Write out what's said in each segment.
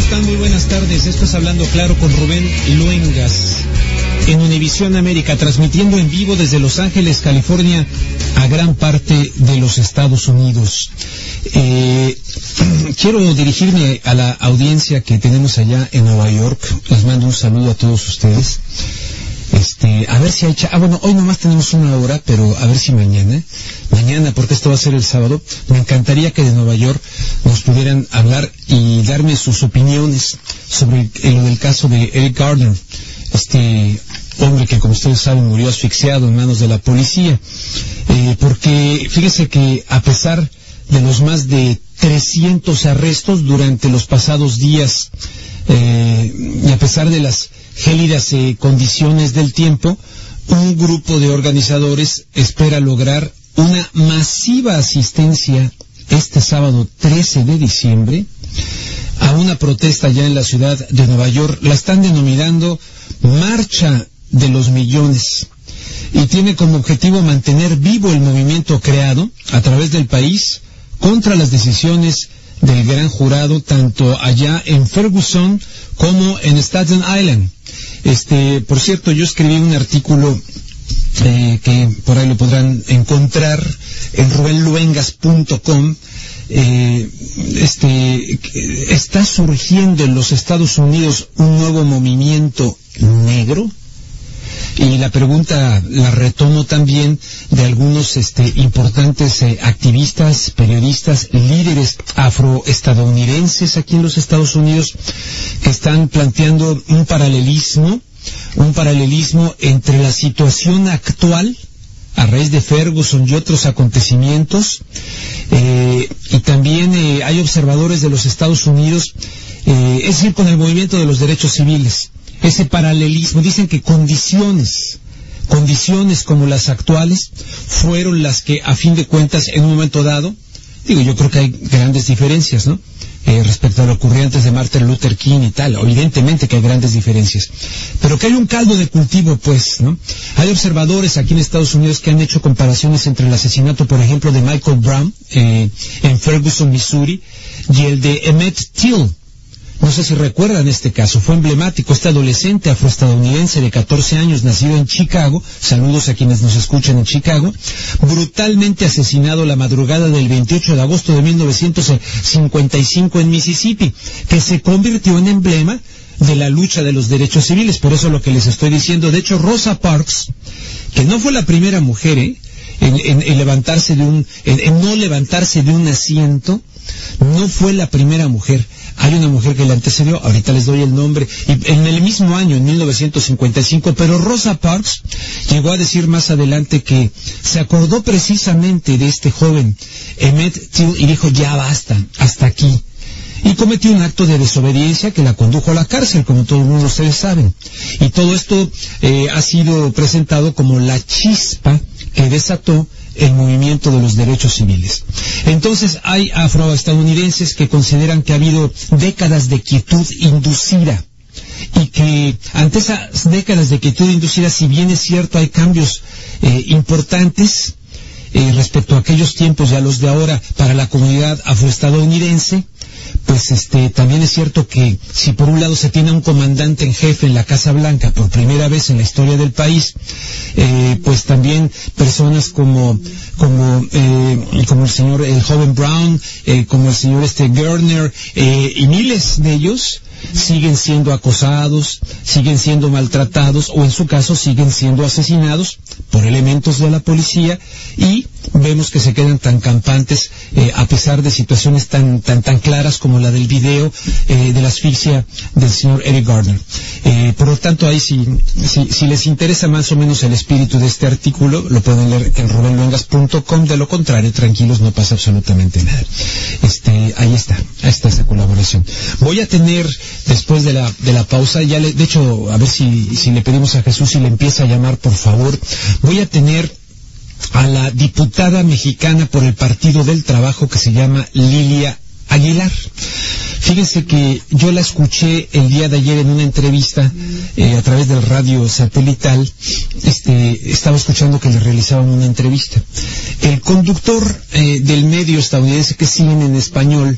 están? Muy buenas tardes. Esto es Hablando Claro con Rubén Luengas en Univisión América, transmitiendo en vivo desde Los Ángeles, California, a gran parte de los Estados Unidos. Quiero dirigirme a la audiencia que tenemos allá en Nueva York. Les mando un saludo a todos ustedes. A ver si hay bueno, hoy nomás tenemos una hora, pero a ver si mañana, porque esto va a ser el sábado, me encantaría que de Nueva York nos pudieran hablar y darme sus opiniones sobre lo del caso de Eric Garner, hombre que, como ustedes saben, murió asfixiado en manos de la policía, porque fíjese que a pesar de los más de 300 arrestos durante los pasados días, y a pesar de las gélidas condiciones del tiempo, un grupo de organizadores espera lograr una masiva asistencia este sábado 13 de diciembre a una protesta ya en la ciudad de Nueva York. La están denominando Marcha de los Millones y tiene como objetivo mantener vivo el movimiento creado a través del país contra las decisiones del gran jurado, tanto allá en Ferguson como en Staten Island. Por cierto, yo escribí un artículo que por ahí lo podrán encontrar en rubenluengas.com. Está surgiendo en los Estados Unidos un nuevo movimiento negro. Y la pregunta la retomo también de algunos importantes activistas, periodistas, líderes afroestadounidenses aquí en los Estados Unidos, que están planteando un paralelismo entre la situación actual a raíz de Ferguson y otros acontecimientos, y también hay observadores de los Estados Unidos, es decir, con el movimiento de los derechos civiles. Ese paralelismo, dicen que condiciones como las actuales fueron las que, a fin de cuentas, en un momento dado, yo creo que hay grandes diferencias, ¿no? Respecto a lo ocurrido antes de Martin Luther King y tal, evidentemente que hay grandes diferencias, pero que hay un caldo de cultivo, pues, ¿no? Hay observadores aquí en Estados Unidos que han hecho comparaciones entre el asesinato, por ejemplo, de Michael Brown, en Ferguson, Missouri, y el de Emmett Till. No sé si recuerdan este caso, fue emblemático. Este adolescente afroestadounidense de 14 años, nacido en Chicago, saludos a quienes nos escuchan en Chicago, brutalmente asesinado la madrugada del 28 de agosto de 1955 en Mississippi, que se convirtió en emblema de la lucha de los derechos civiles. Por eso lo que les estoy diciendo. De hecho, Rosa Parks, que no fue la primera mujer en no levantarse de un asiento, no fue la primera mujer. Hay una mujer que le antecedió, ahorita les doy el nombre, y en el mismo año, en 1955, pero Rosa Parks llegó a decir más adelante que se acordó precisamente de este joven Emmett Till y dijo, ya basta, hasta aquí. Y cometió un acto de desobediencia que la condujo a la cárcel, como todo el mundo ustedes saben. Y todo esto ha sido presentado como la chispa que desató el movimiento de los derechos civiles. Entonces hay afroestadounidenses que consideran que ha habido décadas de quietud inducida y que ante esas décadas de quietud inducida, si bien es cierto hay cambios importantes respecto a aquellos tiempos y a los de ahora para la comunidad afroestadounidense, pues también es cierto que si por un lado se tiene un comandante en jefe en la Casa Blanca por primera vez en la historia del país, pues también personas como el señor, el joven Brown, como el señor Garner, y miles de ellos siguen siendo acosados, siguen siendo maltratados o en su caso siguen siendo asesinados por elementos de la policía, y vemos que se quedan tan campantes a pesar de situaciones tan claras como la del video de la asfixia del señor Eric Garner. Por lo tanto, ahí si les interesa más o menos el espíritu de este artículo, lo pueden leer en rubenluengas.com. De lo contrario, tranquilos, no pasa absolutamente nada. Ahí está esa colaboración. Voy a tener, después de la pausa, de hecho, a ver si le pedimos a Jesús si le empieza a llamar, por favor, voy a tener a la diputada mexicana por el Partido del Trabajo que se llama Lilia Aguilar. Fíjense que yo la escuché el día de ayer en una entrevista a través del radio satelital. Estaba escuchando que le realizaban una entrevista. El conductor del medio estadounidense que siguen en español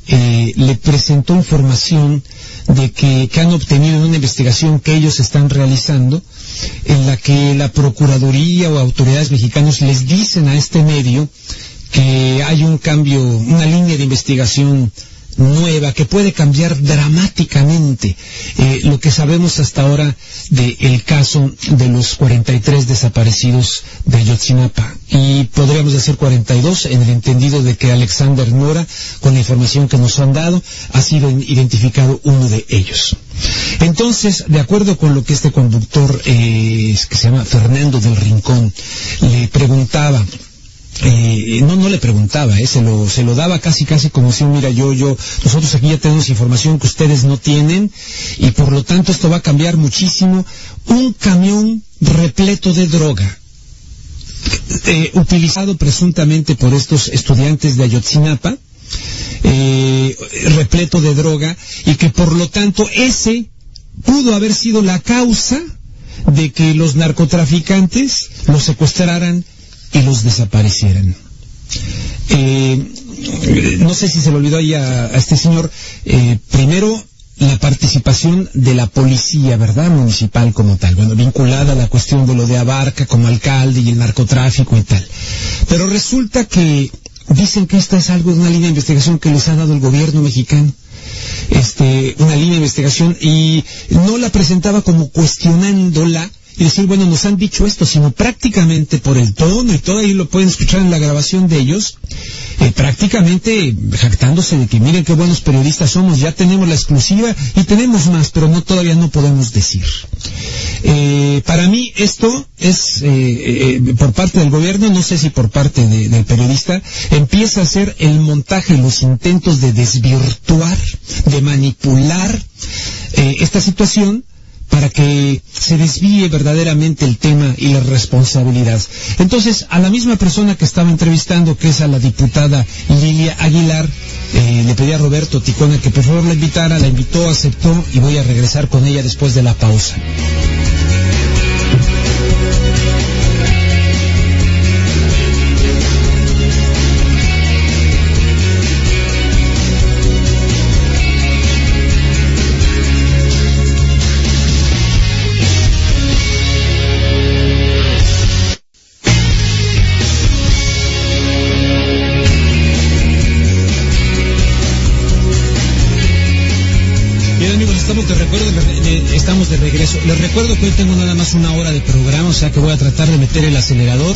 le presentó información de que han obtenido en una investigación que ellos están realizando, en la que la Procuraduría o autoridades mexicanas les dicen a este medio que hay un cambio, una línea de investigación nueva que puede cambiar dramáticamente lo que sabemos hasta ahora del caso de los 43 desaparecidos de Ayotzinapa, y podríamos decir 42 en el entendido de que Alexander Nora, con la información que nos han dado, ha sido identificado uno de ellos. Entonces, de acuerdo con lo que este conductor que se llama Fernando del Rincón le preguntaba, no le preguntaba, se lo daba casi como si, mira, nosotros aquí ya tenemos información que ustedes no tienen, y por lo tanto esto va a cambiar muchísimo. Un camión repleto de droga, utilizado presuntamente por estos estudiantes de Ayotzinapa, repleto de droga, y que por lo tanto ese pudo haber sido la causa de que los narcotraficantes los secuestraran y los desaparecieran. No sé si se le olvidó ahí a este señor, primero, la participación de la policía, ¿verdad?, municipal como tal, bueno, vinculada a la cuestión de lo de Abarca como alcalde y el narcotráfico y tal. Pero resulta que dicen que esta es algo de una línea de investigación que les ha dado el gobierno mexicano. Una línea de investigación, y no la presentaba como cuestionándola y decir, bueno, nos han dicho esto, sino prácticamente por el tono y todo, ahí lo pueden escuchar en la grabación de ellos, prácticamente jactándose de que miren qué buenos periodistas somos, ya tenemos la exclusiva y tenemos más, pero todavía no podemos decir. Para mí esto es, por parte del gobierno, no sé si por parte del periodista, empieza a ser el montaje, los intentos de desvirtuar, de manipular esta situación, para que se desvíe verdaderamente el tema y la responsabilidad. Entonces, a la misma persona que estaba entrevistando, que es a la diputada Lilia Aguilar, le pedí a Roberto Ticona que por favor la invitara, la invitó, aceptó, y voy a regresar con ella después de la pausa. Estamos de regreso. Les recuerdo que hoy tengo nada más una hora de programa, o sea que voy a tratar de meter el acelerador.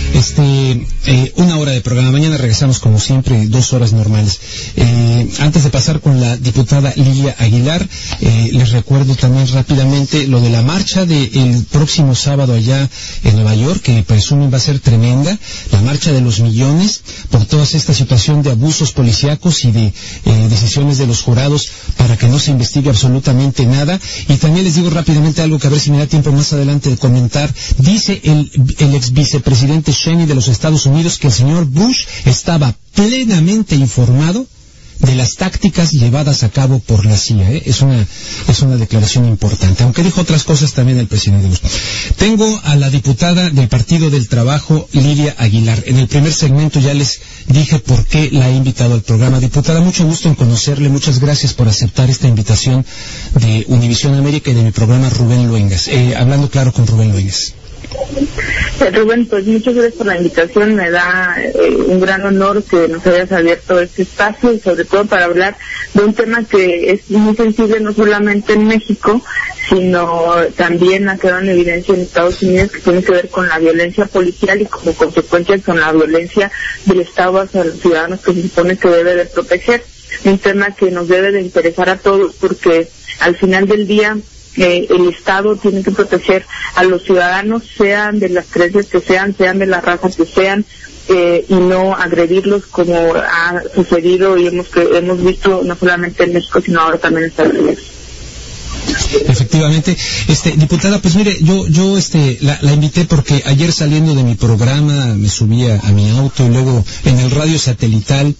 Una hora de programa. Mañana regresamos como siempre, 2 horas normales. Antes de pasar con la diputada Lilia Aguilar, les recuerdo también rápidamente lo de la marcha del próximo sábado allá en Nueva York, que presumen va a ser tremenda, la marcha de los millones, por toda esta situación de abusos policíacos y de decisiones de los jurados para que no se investigue absolutamente nada. Y también les digo rápidamente algo que a ver si me da tiempo más adelante de comentar. Dice el ex vicepresidente Cheney de los Estados Unidos que el señor Bush estaba plenamente informado de las tácticas llevadas a cabo por la CIA. Es una declaración importante, aunque dijo otras cosas también el presidente Bush. Tengo a la diputada del Partido del Trabajo, Lilia Aguilar. En el primer segmento ya les dije por qué la he invitado al programa. Diputada, mucho gusto en conocerle, muchas gracias por aceptar esta invitación de Univisión América y de mi programa Rubén Luengas. Hablando claro con Rubén Luengas. Rubén, pues muchas gracias por la invitación, me da un gran honor que nos hayas abierto este espacio y sobre todo para hablar de un tema que es muy sensible no solamente en México, sino también ha quedado en evidencia en Estados Unidos, que tiene que ver con la violencia policial y como consecuencia con la violencia del Estado hacia los ciudadanos que se supone que debe de proteger. Un tema que nos debe de interesar a todos porque al final del día el Estado tiene que proteger a los ciudadanos, sean de las creencias que sean de la raza que sean, y no agredirlos como ha sucedido y hemos visto no solamente en México sino ahora también en Estados Unidos. Efectivamente, diputada, pues mire, yo la invité porque ayer saliendo de mi programa me subí a mi auto y luego en el radio satelital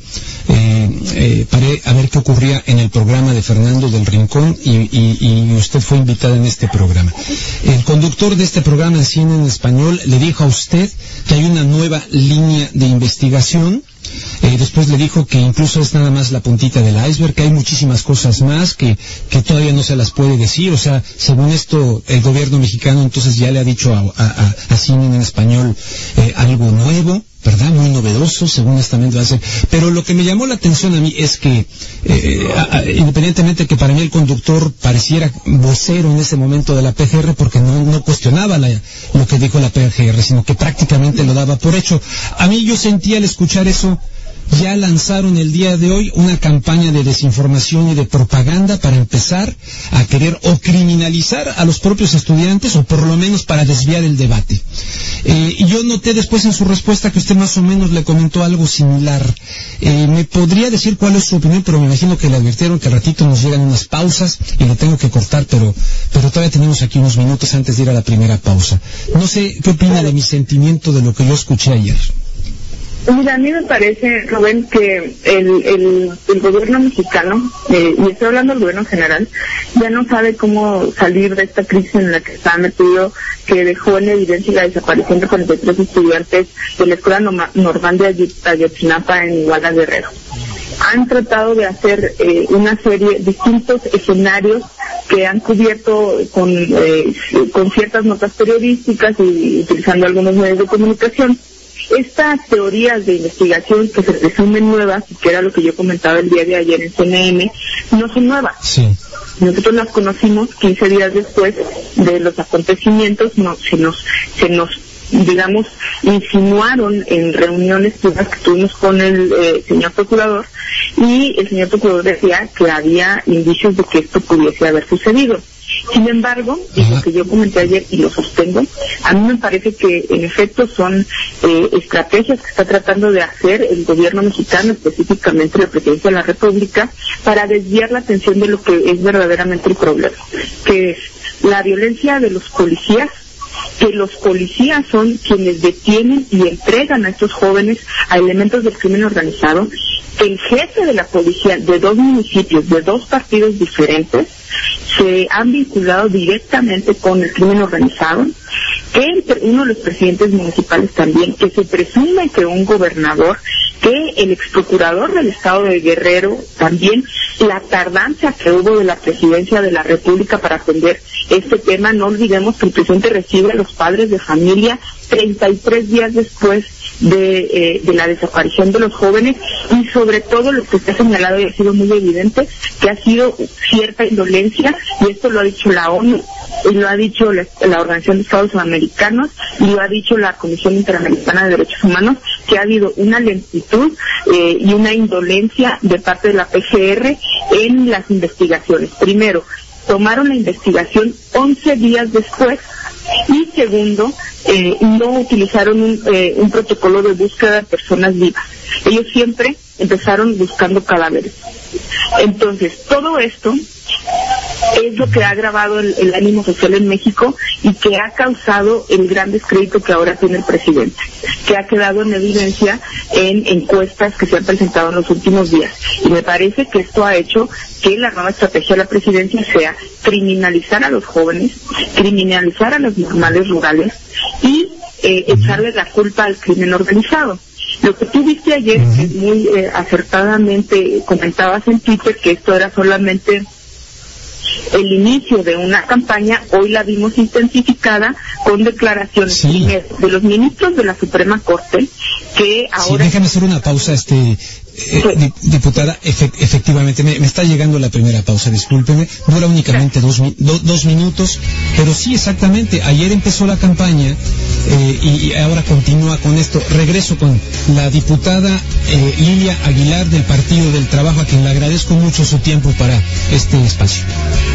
paré a ver qué ocurría en el programa de Fernando del Rincón y usted fue invitada en este programa. El conductor de este programa de Cine en Español le dijo a usted que hay una nueva línea de investigación Después le dijo que incluso es nada más la puntita del iceberg, que hay muchísimas cosas más que todavía no se las puede decir. O sea, según esto, el gobierno mexicano entonces ya le ha dicho a CNN en español algo nuevo, ¿verdad? Muy novedoso, según esta mente va a ser. Pero lo que me llamó la atención a mí es que, independientemente que para mí el conductor pareciera vocero en ese momento de la PGR, porque no cuestionaba lo que dijo la PGR, sino que prácticamente lo daba por hecho. A mí yo sentía al escuchar eso, ya lanzaron el día de hoy una campaña de desinformación y de propaganda para empezar a querer o criminalizar a los propios estudiantes, o por lo menos para desviar el debate. Y yo noté después en su respuesta que usted más o menos le comentó algo similar. ¿Me podría decir cuál es su opinión? Pero me imagino que le advirtieron que al ratito nos llegan unas pausas y le tengo que cortar, pero todavía tenemos aquí unos minutos antes de ir a la primera pausa. No sé qué opina de mi sentimiento de lo que yo escuché ayer. Mira, a mí me parece, Rubén, que el gobierno mexicano, y estoy hablando del gobierno general, ya no sabe cómo salir de esta crisis en la que está metido, que dejó en evidencia la desaparición de 43 estudiantes de la Escuela Normal de Ayotzinapa en Iguala, Guerrero. Han tratado de hacer una serie de distintos escenarios que han cubierto con ciertas notas periodísticas y utilizando algunos medios de comunicación. Estas teorías de investigación que se presumen nuevas, que era lo que yo comentaba el día de ayer en CNN, no son nuevas. Sí. Nosotros las conocimos 15 días después de los acontecimientos, se nos digamos, insinuaron en reuniones que tuvimos con el señor procurador, y el señor procurador decía que había indicios de que esto pudiese haber sucedido. Sin embargo, y lo que yo comenté ayer y lo sostengo, a mí me parece que en efecto son estrategias que está tratando de hacer el gobierno mexicano, específicamente la Presidencia de la República, para desviar la atención de lo que es verdaderamente el problema, que es la violencia de los policías, que los policías son quienes detienen y entregan a estos jóvenes a elementos del crimen organizado, que el jefe de la policía de 2 municipios, de 2 partidos diferentes, se han vinculado directamente con el crimen organizado, que uno de los presidentes municipales también, que se presume que un gobernador, que el exprocurador del estado de Guerrero también, la tardanza que hubo de la presidencia de la República para atender este tema. No olvidemos que el presidente recibe a los padres de familia 33 días después de la desaparición de los jóvenes, y sobre todo lo que se ha señalado y ha sido muy evidente, que ha sido cierta indolencia, y esto lo ha dicho la ONU, y lo ha dicho la Organización de Estados Americanos, y lo ha dicho la Comisión Interamericana de Derechos Humanos, que ha habido una lentitud y una indolencia de parte de la PGR en las investigaciones. Primero, tomaron la investigación 11 días después, y segundo, no utilizaron un protocolo de búsqueda de personas vivas. Ellos siempre empezaron buscando cadáveres. Entonces, todo esto es lo que ha agravado el ánimo social en México y que ha causado el gran descrédito que ahora tiene el presidente, que ha quedado en evidencia en encuestas que se han presentado en los últimos días. Y me parece que esto ha hecho que la nueva estrategia de la presidencia sea criminalizar a los jóvenes, criminalizar a los normales rurales y echarle la culpa al crimen organizado. Lo que tú viste ayer, que muy acertadamente comentabas en Twitter, que esto era solamente el inicio de una campaña, hoy la vimos intensificada con declaraciones de los ministros de la Suprema Corte, que ahora... Sí, déjame hacer una pausa, diputada, efectivamente, me está llegando la primera pausa, discúlpeme, dura únicamente dos minutos, pero sí, exactamente, ayer empezó la campaña y ahora continúa con esto. Regreso con la diputada Lilia Aguilar del Partido del Trabajo, a quien le agradezco mucho su tiempo para este espacio.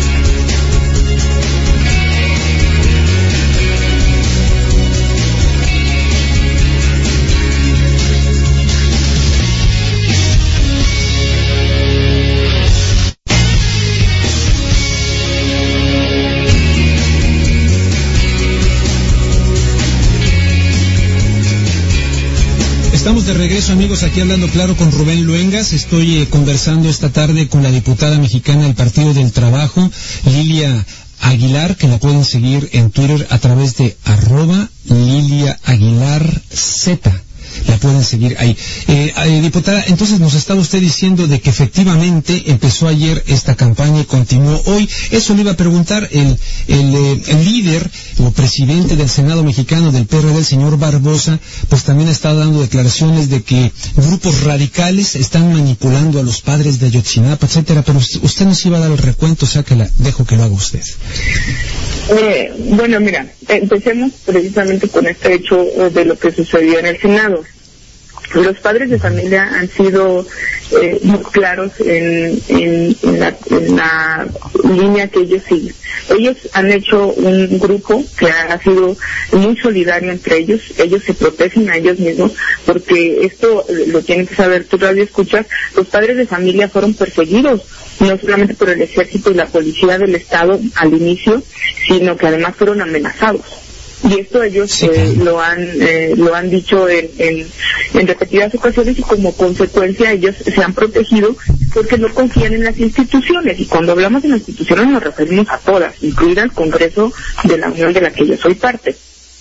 Estamos de regreso, amigos, aquí hablando claro con Rubén Luengas. Estoy conversando esta tarde con la diputada mexicana del Partido del Trabajo, Lilia Aguilar, que la pueden seguir en Twitter a través de @LiliaAguilarZ. pueden seguir ahí. Diputada, entonces nos está usted diciendo de que efectivamente empezó ayer esta campaña y continuó hoy. Eso le iba a preguntar el líder o presidente del Senado mexicano del PRD, el señor Barbosa, pues también está dando declaraciones de que grupos radicales están manipulando a los padres de Ayotzinapa, etcétera, pero usted nos iba a dar el recuento, o sea que dejo que lo haga usted. Bueno, mira, empecemos precisamente con este hecho de lo que sucedió en el Senado. Los padres de familia han sido muy claros en la línea que ellos siguen. Ellos han hecho un grupo que ha sido muy solidario entre ellos. Ellos se protegen a ellos mismos, porque esto lo tienen que saber, tú radio escuchas, los padres de familia fueron perseguidos, no solamente por el ejército y la policía del estado al inicio, sino que además fueron amenazados. Y esto ellos lo han dicho en repetidas ocasiones, y como consecuencia ellos se han protegido porque no confían en las instituciones. Y cuando hablamos de las instituciones nos referimos a todas, incluida el Congreso de la Unión de la que yo soy parte.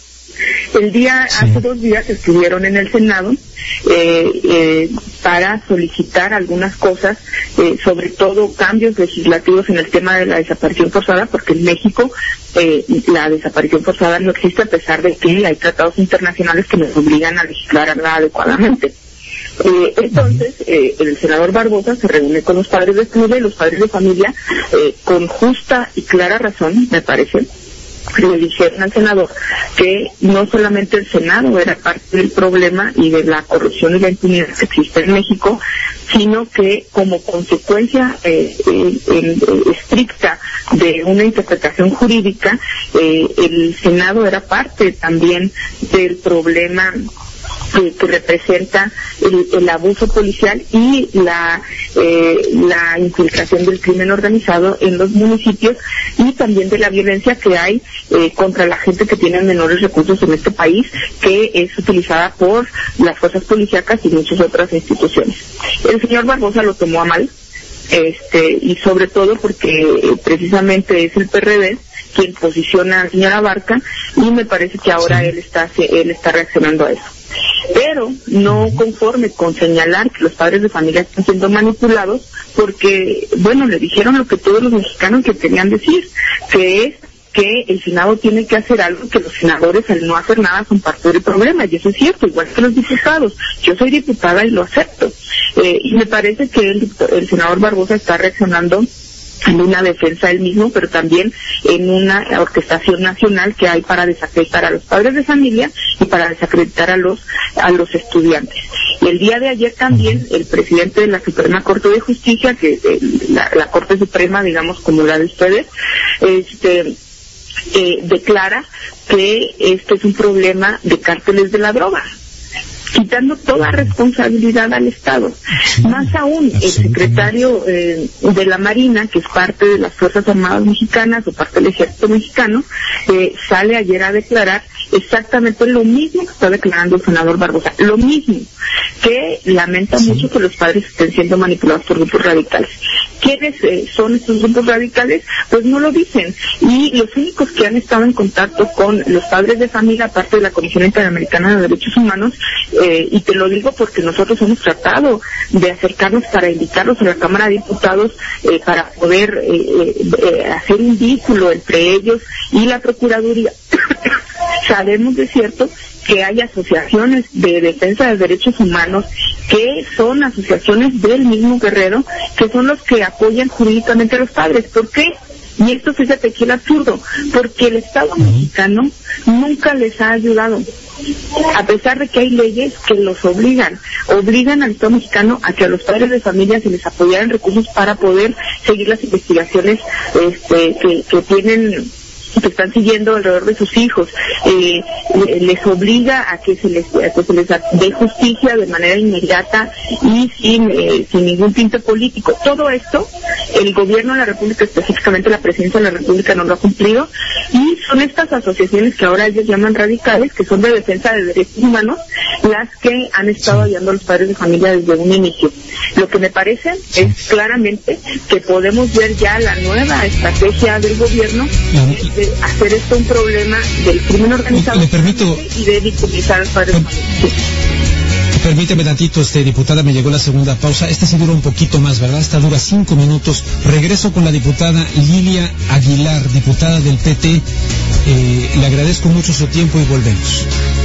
Hace 2 días estuvieron en el Senado para solicitar algunas cosas, sobre todo cambios legislativos en el tema de la desaparición forzada, porque en México la desaparición forzada no existe, a pesar de que hay tratados internacionales que nos obligan a legislarla adecuadamente. Entonces, el senador Barbosa se reúne con los padres de familia, y los padres de familia, con justa y clara razón, me parece, le dijeron al senador que no solamente el Senado era parte del problema y de la corrupción y la impunidad que existe en México, sino que como consecuencia estricta de una interpretación jurídica, el Senado era parte también del problema que representa el abuso policial y la infiltración del crimen organizado en los municipios, y también de la violencia que hay contra la gente que tiene menores recursos en este país, que es utilizada por las fuerzas policíacas y muchas otras instituciones. El señor Barbosa lo tomó a mal, y sobre todo porque precisamente es el PRD quien posiciona a la señora Barca, y me parece que ahora él está reaccionando a eso. Pero no conforme con señalar que los padres de familia están siendo manipulados, porque, bueno, le dijeron lo que todos los mexicanos que querían decir, que es que el Senado tiene que hacer algo, que los senadores al no hacer nada son parte del problema, y eso es cierto, igual que los diputados. Yo soy diputada y lo acepto. Y me parece que el senador Barbosa está reaccionando en una defensa él mismo, pero también en una orquestación nacional que hay para desacreditar a los padres de familia y para desacreditar a los estudiantes. Y el día de ayer también el presidente de la Suprema Corte de Justicia, que la Corte Suprema, digamos, como la de ustedes, declara que este es un problema de cárteles de la droga, quitando toda responsabilidad al Estado. Más aún, el secretario de la Marina, que es parte de las Fuerzas Armadas Mexicanas o parte del Ejército Mexicano, sale ayer a declarar exactamente lo mismo que está declarando el senador Barbosa, lo mismo, que lamenta mucho que los padres estén siendo manipulados por grupos radicales. ¿Quiénes son estos grupos radicales? Pues no lo dicen, y los únicos que han estado en contacto con los padres de familia, aparte de la Comisión Interamericana de Derechos Humanos, y te lo digo porque nosotros hemos tratado de acercarnos para invitarlos a la Cámara de Diputados, para poder hacer un vínculo entre ellos y la Procuraduría. Sabemos de cierto que hay asociaciones de defensa de derechos humanos que son asociaciones del mismo Guerrero, que son los que apoyan jurídicamente a los padres. ¿Por qué? Y esto, fíjate que es absurdo, porque el Estado mexicano nunca les ha ayudado, a pesar de que hay leyes que los obligan al Estado mexicano a que a los padres de familia se les apoyaran recursos para poder seguir las investigaciones que están siguiendo alrededor de sus hijos. Les obliga a que se les dé justicia de manera inmediata y sin ningún tinte político. Todo esto el gobierno de la República, específicamente la presidencia de la República, no lo ha cumplido, y son estas asociaciones que ahora ellos llaman radicales, que son de defensa de derechos humanos, las que han estado ayudando a los padres de familia desde un inicio. Lo que me parece es claramente que podemos ver ya la nueva estrategia del gobierno de hacer esto un problema del crimen organizado y de victimizar a los padres de familia. Permíteme tantito, diputada, me llegó la segunda pausa. Esta sí dura un poquito más, ¿verdad? Esta dura 5 minutos. Regreso con la diputada Lilia Aguilar, diputada del PT. Le agradezco mucho su tiempo y volvemos.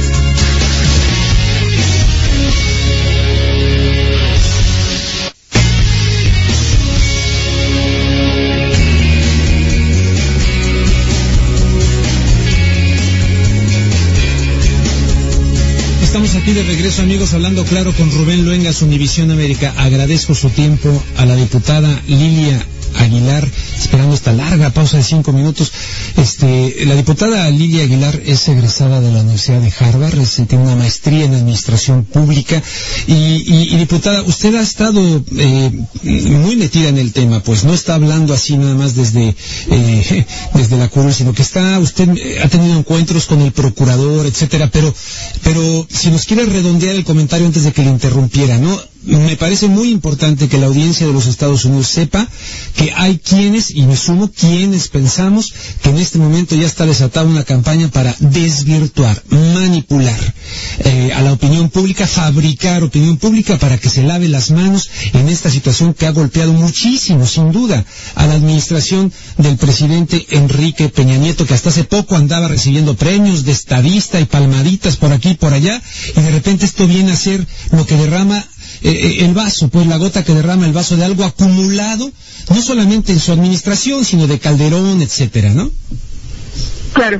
Estamos aquí de regreso, amigos, hablando claro con Rubén Luengas, Univisión América. Agradezco su tiempo a la diputada Lilia Aguilar, esperando esta larga pausa de 5 minutos. La diputada Lilia Aguilar es egresada de la Universidad de Harvard, tiene una maestría en Administración Pública y diputada, usted ha estado muy metida en el tema, pues no está hablando así nada más desde la curul, sino que usted ha tenido encuentros con el procurador, etcétera, pero si nos quiere redondear el comentario antes de que le interrumpiera, ¿no? Me parece muy importante que la audiencia de los Estados Unidos sepa que hay quienes, y me sumo, quienes pensamos que en este momento ya está desatada una campaña para desvirtuar, manipular a la opinión pública, fabricar opinión pública para que se lave las manos en esta situación que ha golpeado muchísimo, sin duda, a la administración del presidente Enrique Peña Nieto, que hasta hace poco andaba recibiendo premios de estadista y palmaditas por aquí y por allá, y de repente esto viene a ser lo que derrama el vaso, pues la gota que derrama el vaso de algo acumulado, no solamente en su administración, sino de Calderón, etcétera, ¿no? Claro,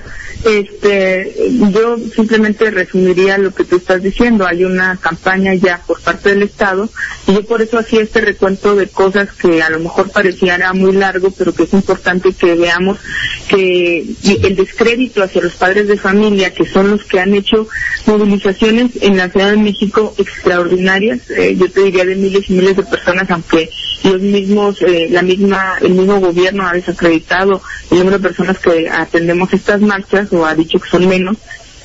yo simplemente resumiría lo que tú estás diciendo. Hay una campaña ya por parte del Estado, y yo por eso hacía este recuento de cosas que a lo mejor pareciera muy largo, pero que es importante que veamos que el descrédito hacia los padres de familia, que son los que han hecho movilizaciones en la Ciudad de México extraordinarias, yo te diría de miles y miles de personas, aunque los mismos, el mismo gobierno ha desacreditado el número de personas que atendemos estas marchas, o ha dicho que son menos,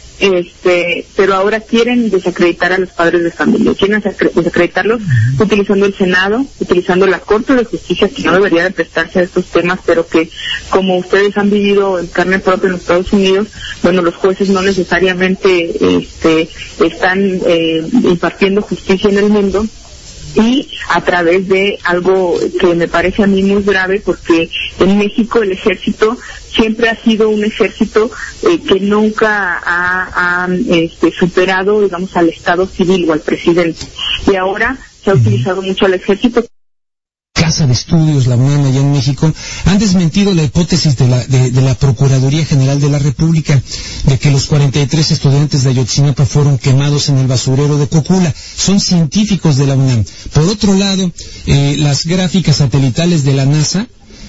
pero ahora quieren desacreditar a los padres de familia, quieren desacreditarlos utilizando el Senado, utilizando la Corte de Justicia, que no debería de prestarse a estos temas, pero que, como ustedes han vivido en carne propia en los Estados Unidos, bueno, los jueces no necesariamente están impartiendo justicia en el mundo, y a través de algo que me parece a mí muy grave, porque en México el ejército siempre ha sido un ejército que nunca ha superado, digamos, al Estado civil o al presidente, y ahora se ha utilizado mucho al ejército. Casa de Estudios, la UNAM, allá en México, han desmentido la hipótesis de la Procuraduría General de la República de que los 43 estudiantes de Ayotzinapa fueron quemados en el basurero de Cocula. Son científicos de la UNAM. Por otro lado, las gráficas satelitales de la NASA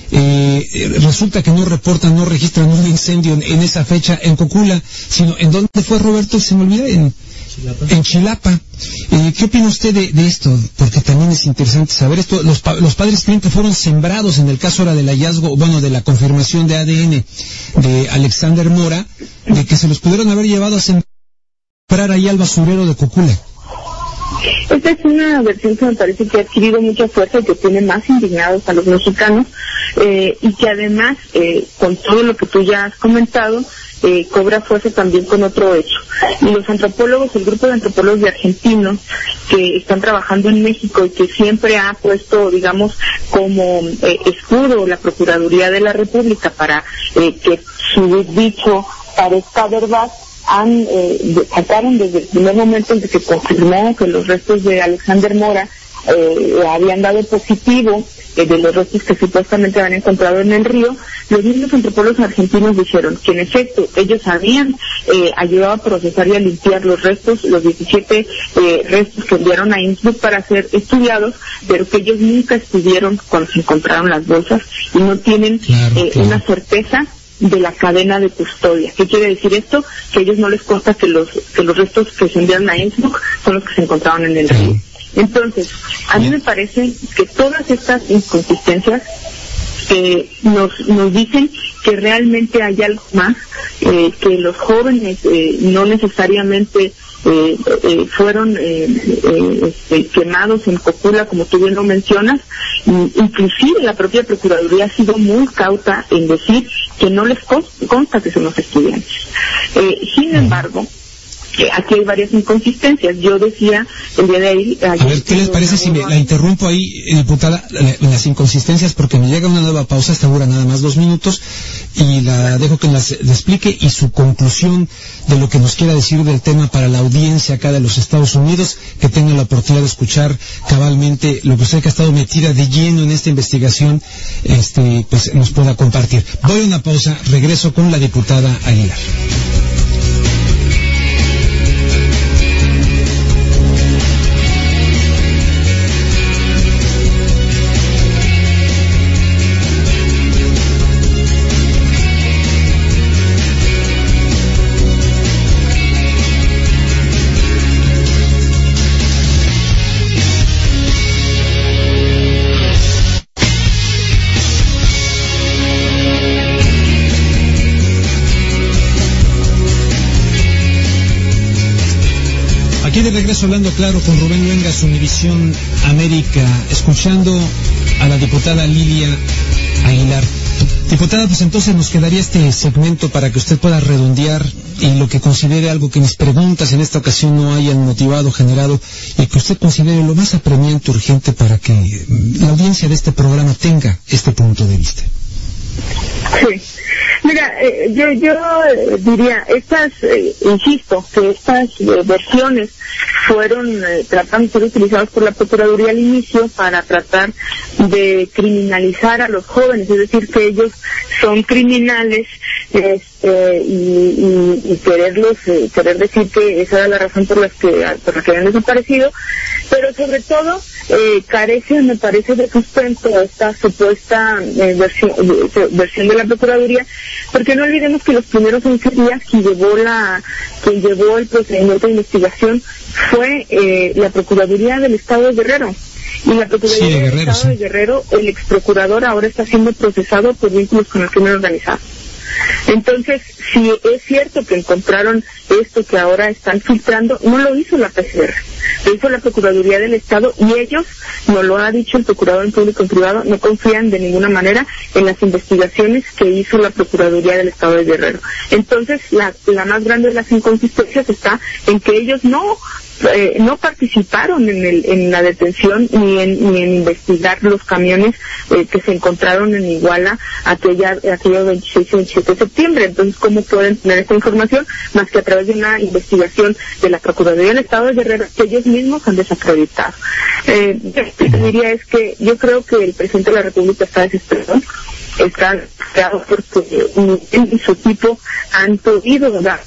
resulta que no registran un incendio en esa fecha en Cocula, sino ¿en dónde fue, Roberto? Se me olvida, en Chilapa. ¿Qué opina usted de esto? Porque también es interesante saber esto. Los padres creen que fueron sembrados en el caso ahora del hallazgo, bueno, de la confirmación de ADN de Alexander Mora, de que se los pudieron haber llevado a sembrar ahí al basurero de Cocula. Esta es una versión que me parece que ha adquirido mucha fuerza y que tiene más indignados a los mexicanos, y que además, con todo lo que tú ya has comentado, cobra fuerza también con otro hecho. Y los antropólogos, el grupo de antropólogos de argentinos que están trabajando en México y que siempre ha puesto, digamos, como escudo la Procuraduría de la República para que su dicho parezca verdad, sacaron desde el primer momento en que se confirmó que los restos de Alexander Mora habían dado positivo, de los restos que supuestamente habían encontrado en el río. Los mismos antropólogos argentinos dijeron que en efecto ellos habían ayudado a procesar y a limpiar los restos, los 17 restos que enviaron a Innsbruck para ser estudiados, pero que ellos nunca estuvieron cuando se encontraron las bolsas y no tienen una certeza de la cadena de custodia. ¿Qué quiere decir esto? Que a ellos no les consta que los restos que se enviaron a Innsbruck son los que se encontraron en el río. Entonces, a mí me parece que todas estas inconsistencias nos dicen que realmente hay algo más, que los jóvenes no necesariamente fueron quemados en Cocula, como tú bien lo mencionas. Inclusive la propia Procuraduría ha sido muy cauta en decir que no les consta que son los estudiantes. Sin embargo, aquí hay varias inconsistencias. Yo decía el día de ayer... A ver, ¿qué les parece si me la interrumpo ahí, diputada, las inconsistencias, porque me llega una nueva pausa, esta dura nada más 2 minutos, y la dejo que le explique, y su conclusión de lo que nos quiera decir del tema para la audiencia acá de los Estados Unidos, que tenga la oportunidad de escuchar cabalmente lo que usted, que ha estado metida de lleno en esta investigación, pues nos pueda compartir. Voy a una pausa, regreso con la diputada Aguilar. Aquí de regreso hablando claro con Rubén Luengas, Univisión América, escuchando a la diputada Lilia Aguilar. Diputada, pues entonces nos quedaría este segmento para que usted pueda redondear y lo que considere algo que mis preguntas en esta ocasión no hayan motivado, generado, y que usted considere lo más apremiante, urgente, para que la audiencia de este programa tenga este punto de vista. Sí. Mira, yo diría, insisto, que estas versiones fueron tratando de ser utilizadas por la Procuraduría al inicio para tratar de criminalizar a los jóvenes, es decir, que ellos son criminales, y querer decir que esa era la razón por la que habían desaparecido, pero sobre todo carece, me parece, de sustento esta supuesta versión de la Procuraduría, porque no olvidemos que los primeros 11 días quien llevó el procedimiento de investigación fue la Procuraduría del Estado de Guerrero. Y la Procuraduría del Estado de Guerrero, el exprocurador ahora está siendo procesado por vínculos con el crimen organizado. Entonces, si es cierto que encontraron esto que ahora están filtrando, no lo hizo la PCR, lo hizo la Procuraduría del Estado, y ellos, nos lo ha dicho el Procurador en Público y en Privado, no confían de ninguna manera en las investigaciones que hizo la Procuraduría del Estado de Guerrero. Entonces, la más grande de las inconsistencias está en que ellos no participaron en la detención ni en investigar los camiones que se encontraron en Iguala aquellos 26 y 27 de septiembre. Entonces, ¿cómo pueden tener esta información más que a través de una investigación de la Procuraduría del Estado de Guerrero que ellos mismos han desacreditado? Lo que diría es que yo creo que el presidente de la República está desesperado, está desesperado porque él y su equipo han podido dar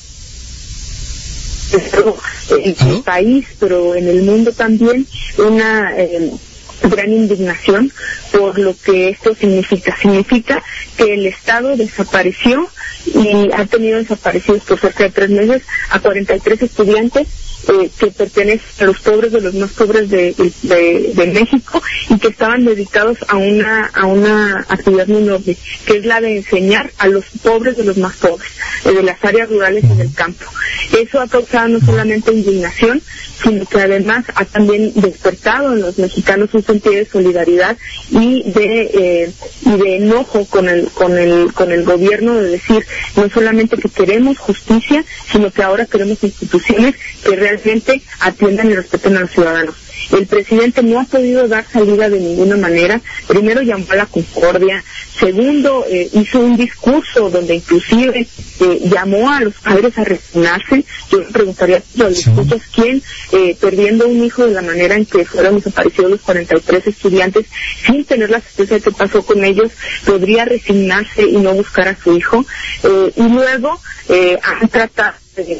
en el país, pero en el mundo también, una gran indignación por lo que esto significa. Significa que el Estado desapareció y ha tenido desaparecidos por cerca de 3 meses a 43 estudiantes que pertenecen a los pobres de los más pobres de México, y que estaban dedicados a una actividad muy noble, que es la de enseñar a los pobres de los más pobres, de las áreas rurales y del campo. Eso ha causado no solamente indignación, sino que además ha también despertado en los mexicanos un sentido de solidaridad y de enojo con el gobierno, de decir no solamente que queremos justicia, sino que ahora queremos instituciones que realmente atiendan y respeten a los ciudadanos. El presidente no ha podido dar salida de ninguna manera. Primero llamó a la concordia, segundo hizo un discurso donde inclusive llamó a los padres a resignarse. Yo me preguntaría a los escuchas, ¿quién perdiendo un hijo de la manera en que fueron desaparecidos los 43 estudiantes sin tener la certeza de qué pasó con ellos podría resignarse y no buscar a su hijo? Y luego han tratado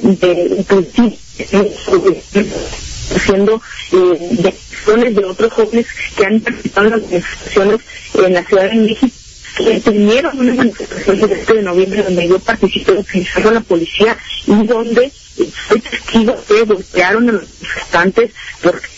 haciendo decisiones de otros jóvenes que han participado en las manifestaciones en la Ciudad de México, que tuvieron una manifestación el 7 de noviembre donde yo participé utilizando la policía y donde soy testigo que golpearon a los manifestantes porque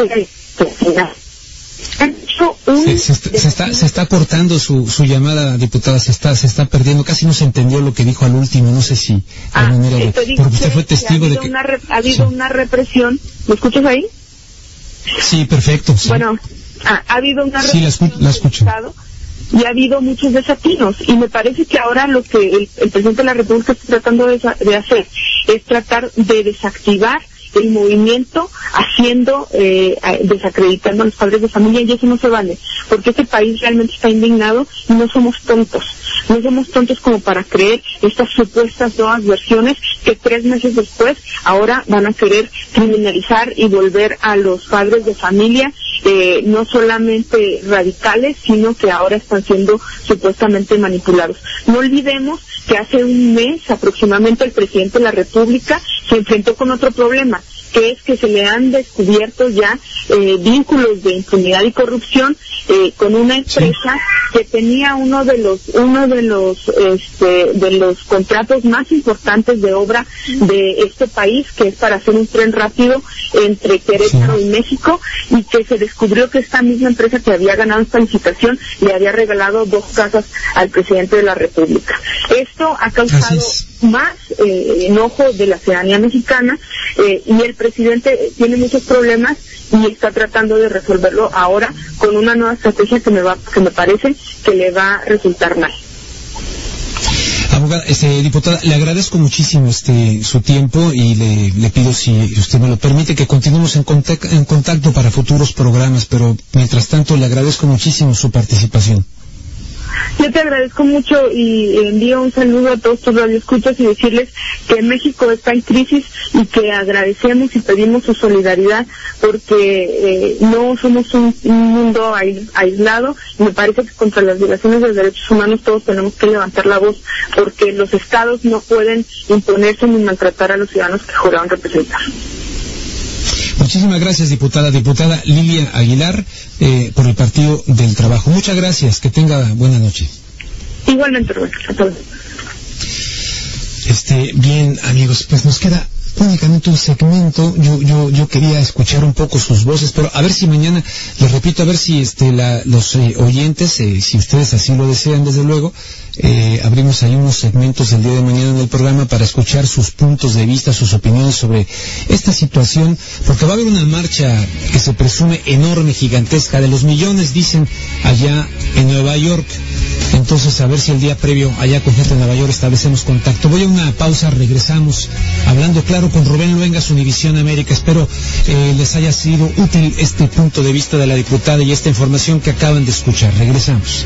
se está cortando su llamada, diputada, se está perdiendo, casi no se entendió lo que dijo al último, no sé si porque usted fue testigo de que ha habido una represión. ¿Me escuchas ahí? Sí, perfecto. Sí. Bueno, ha habido una represión la escucho. Y ha habido muchos desatinos, y me parece que ahora lo que el presidente de la República está tratando de hacer es tratar de desactivar el movimiento, desacreditando a los padres de familia, y eso no se vale, porque este país realmente está indignado y no somos tontos como para creer estas supuestas nuevas versiones que 3 meses después ahora van a querer criminalizar y volver a los padres de familia, no solamente radicales, sino que ahora están siendo supuestamente manipulados. No olvidemos que hace un mes aproximadamente el presidente de la República se enfrentó con otro problema, que es que se le han descubierto ya vínculos de impunidad y corrupción con una empresa que tenía uno de los contratos más importantes de obra de este país, que es para hacer un tren rápido entre Querétaro y México, y que se descubrió que esta misma empresa que había ganado esta licitación le había regalado 2 casas al presidente de la República. Esto ha causado más enojo de la ciudadanía mexicana, y el presidente tiene muchos problemas y está tratando de resolverlo ahora con una nueva estrategia que me parece que le va a resultar mal. Abogada, diputada, le agradezco muchísimo su tiempo y le pido, si usted me lo permite, que continuemos en contacto para futuros programas, pero mientras tanto le agradezco muchísimo su participación. Yo te agradezco mucho y envío un saludo a todos tus radioescuchas y decirles que México está en crisis y que agradecemos y pedimos su solidaridad, porque no somos un mundo aislado, y me parece que contra las violaciones de los derechos humanos todos tenemos que levantar la voz, porque los estados no pueden imponerse ni maltratar a los ciudadanos que juraron representar. Muchísimas gracias, diputada. Diputada Lilia Aguilar, por el Partido del Trabajo. Muchas gracias. Que tenga buena noche. Igualmente, Roberto. A todos. Bien, amigos, pues nos queda únicamente un segmento. Yo quería escuchar un poco sus voces, pero a ver si mañana, les repito, a ver si los oyentes, si ustedes así lo desean, desde luego, abrimos ahí unos segmentos el día de mañana en el programa para escuchar sus puntos de vista, sus opiniones sobre esta situación, porque va a haber una marcha que se presume enorme, gigantesca, de los millones, dicen, allá en Nueva York. Entonces, a ver si el día previo, allá con gente de Nueva York, establecemos contacto. Voy a una pausa, regresamos, hablando claro con Rubén Luengas, Univisión América. Espero les haya sido útil este punto de vista de la diputada y esta información que acaban de escuchar. Regresamos.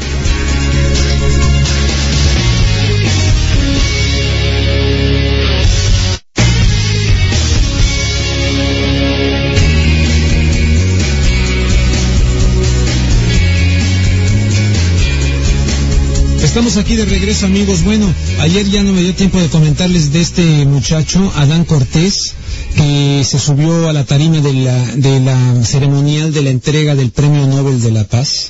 Estamos aquí de regreso, amigos. Bueno, ayer ya no me dio tiempo de comentarles de este muchacho, Adán Cortés, que se subió a la tarima de la ceremonial de la entrega del Premio Nobel de la Paz,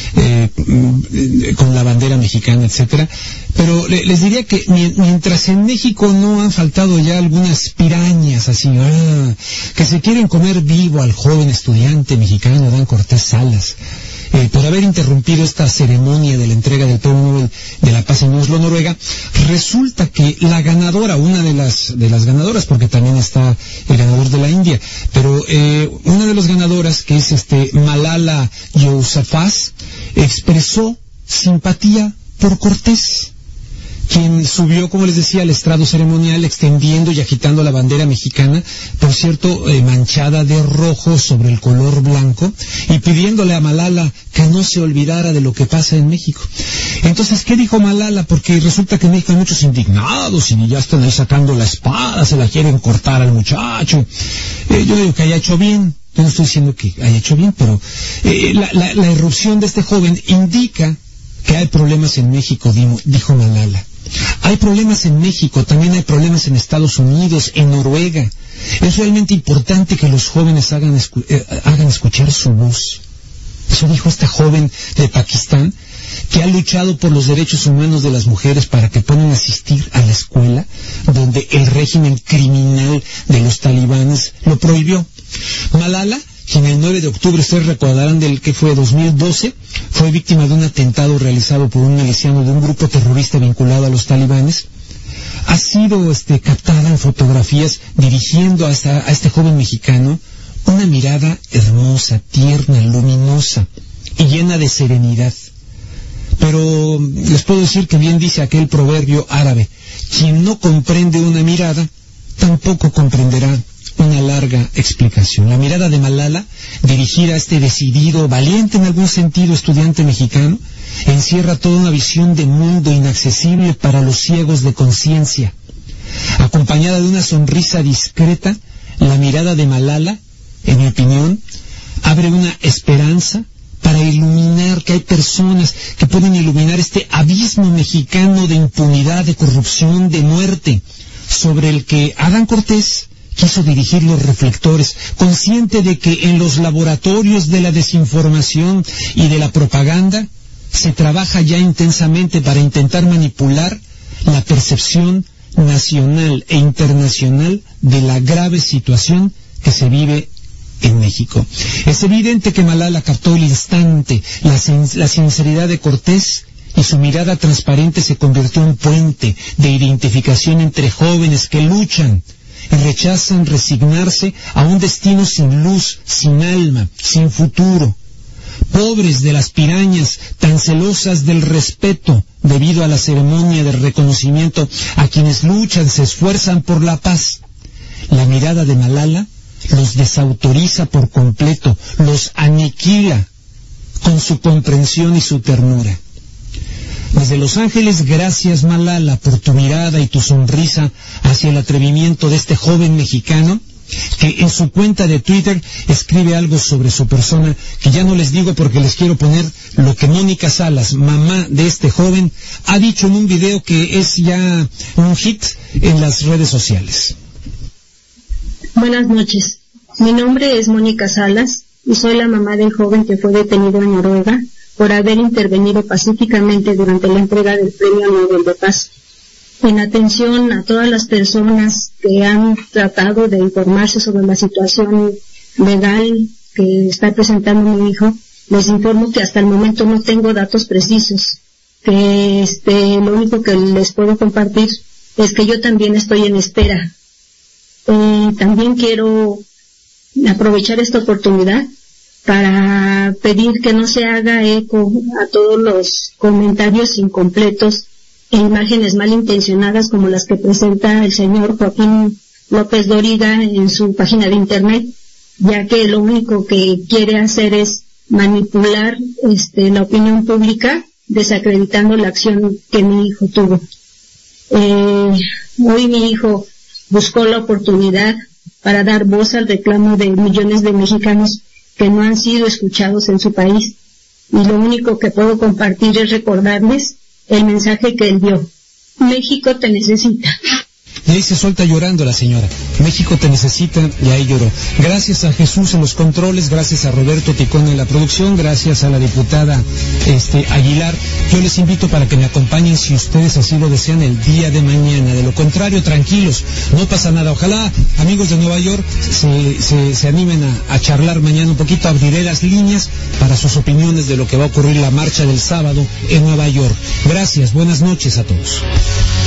con la bandera mexicana, etcétera. Pero les diría que mientras en México no han faltado ya algunas pirañas así, que se quieren comer vivo al joven estudiante mexicano Adán Cortés Salas, por haber interrumpido esta ceremonia de la entrega del Premio Nobel de la Paz en Oslo, Noruega, resulta que la ganadora, una de las ganadoras, porque también está el ganador de la India, pero una de las ganadoras, que es Malala Yousafzai, expresó simpatía por Cortés, quien subió, como les decía, al estrado ceremonial extendiendo y agitando la bandera mexicana, por cierto, manchada de rojo sobre el color blanco, y pidiéndole a Malala que no se olvidara de lo que pasa en México. Entonces, ¿qué dijo Malala? Porque resulta que en México hay muchos indignados y ya están ahí sacando la espada, se la quieren cortar al muchacho. Yo digo que haya hecho bien. Yo no estoy diciendo que haya hecho bien, pero la irrupción de este joven indica que hay problemas en México, dijo Malala. Hay problemas en México, también hay problemas en Estados Unidos, en Noruega. Es realmente importante que los jóvenes hagan escuchar su voz. Eso dijo esta joven de Pakistán, que ha luchado por los derechos humanos de las mujeres para que puedan asistir a la escuela, donde el régimen criminal de los talibanes lo prohibió. Malala, quien el 9 de octubre, ustedes recordarán del que fue 2012, fue víctima de un atentado realizado por un miliciano de un grupo terrorista vinculado a los talibanes, ha sido captada en fotografías dirigiendo a este joven mexicano una mirada hermosa, tierna, luminosa y llena de serenidad. Pero les puedo decir que bien dice aquel proverbio árabe: quien no comprende una mirada tampoco comprenderá una larga explicación. La mirada de Malala, dirigida a este decidido, valiente en algún sentido estudiante mexicano, encierra toda una visión de mundo inaccesible para los ciegos de conciencia. Acompañada de una sonrisa discreta, la mirada de Malala, en mi opinión, abre una esperanza para iluminar, que hay personas que pueden iluminar este abismo mexicano de impunidad, de corrupción, de muerte, sobre el que Adán Cortés quiso dirigir los reflectores, consciente de que en los laboratorios de la desinformación y de la propaganda se trabaja ya intensamente para intentar manipular la percepción nacional e internacional de la grave situación que se vive en México. Es evidente que Malala captó el instante, la sinceridad de Cortés, y su mirada transparente se convirtió en puente de identificación entre jóvenes que luchan y rechazan resignarse a un destino sin luz, sin alma, sin futuro. Pobres de las pirañas tan celosas del respeto debido a la ceremonia de reconocimiento a quienes luchan, se esfuerzan por la paz. La mirada de Malala los desautoriza por completo, los aniquila con su comprensión y su ternura. Desde Los Ángeles, gracias Malala por tu mirada y tu sonrisa hacia el atrevimiento de este joven mexicano que en su cuenta de Twitter escribe algo sobre su persona que ya no les digo porque les quiero poner lo que Mónica Salas, mamá de este joven, ha dicho en un video que es ya un hit en las redes sociales. Buenas noches, mi nombre es Mónica Salas y soy la mamá del joven que fue detenido en Noruega por haber intervenido pacíficamente durante la entrega del Premio Nobel de Paz. En atención a todas las personas que han tratado de informarse sobre la situación legal que está presentando mi hijo, les informo que hasta el momento no tengo datos precisos, que lo único que les puedo compartir es que yo también estoy en espera. También quiero aprovechar esta oportunidad para pedir que no se haga eco a todos los comentarios incompletos e imágenes malintencionadas como las que presenta el señor Joaquín López Dóriga en su página de internet, ya que lo único que quiere hacer es manipular la opinión pública, desacreditando la acción que mi hijo tuvo. Hoy mi hijo buscó la oportunidad para dar voz al reclamo de millones de mexicanos que no han sido escuchados en su país, y lo único que puedo compartir es recordarles el mensaje que él dio: México te necesita. Y ahí se suelta llorando la señora. México te necesita, y ahí lloró. Gracias a Jesús en los controles, gracias a Roberto Ticón en la producción, gracias a la diputada Aguilar. Yo les invito para que me acompañen, si ustedes así lo desean, el día de mañana. De lo contrario, tranquilos, no pasa nada. Ojalá, amigos de Nueva York, se animen a charlar mañana un poquito. Abriré las líneas para sus opiniones de lo que va a ocurrir la marcha del sábado en Nueva York. Gracias, buenas noches a todos.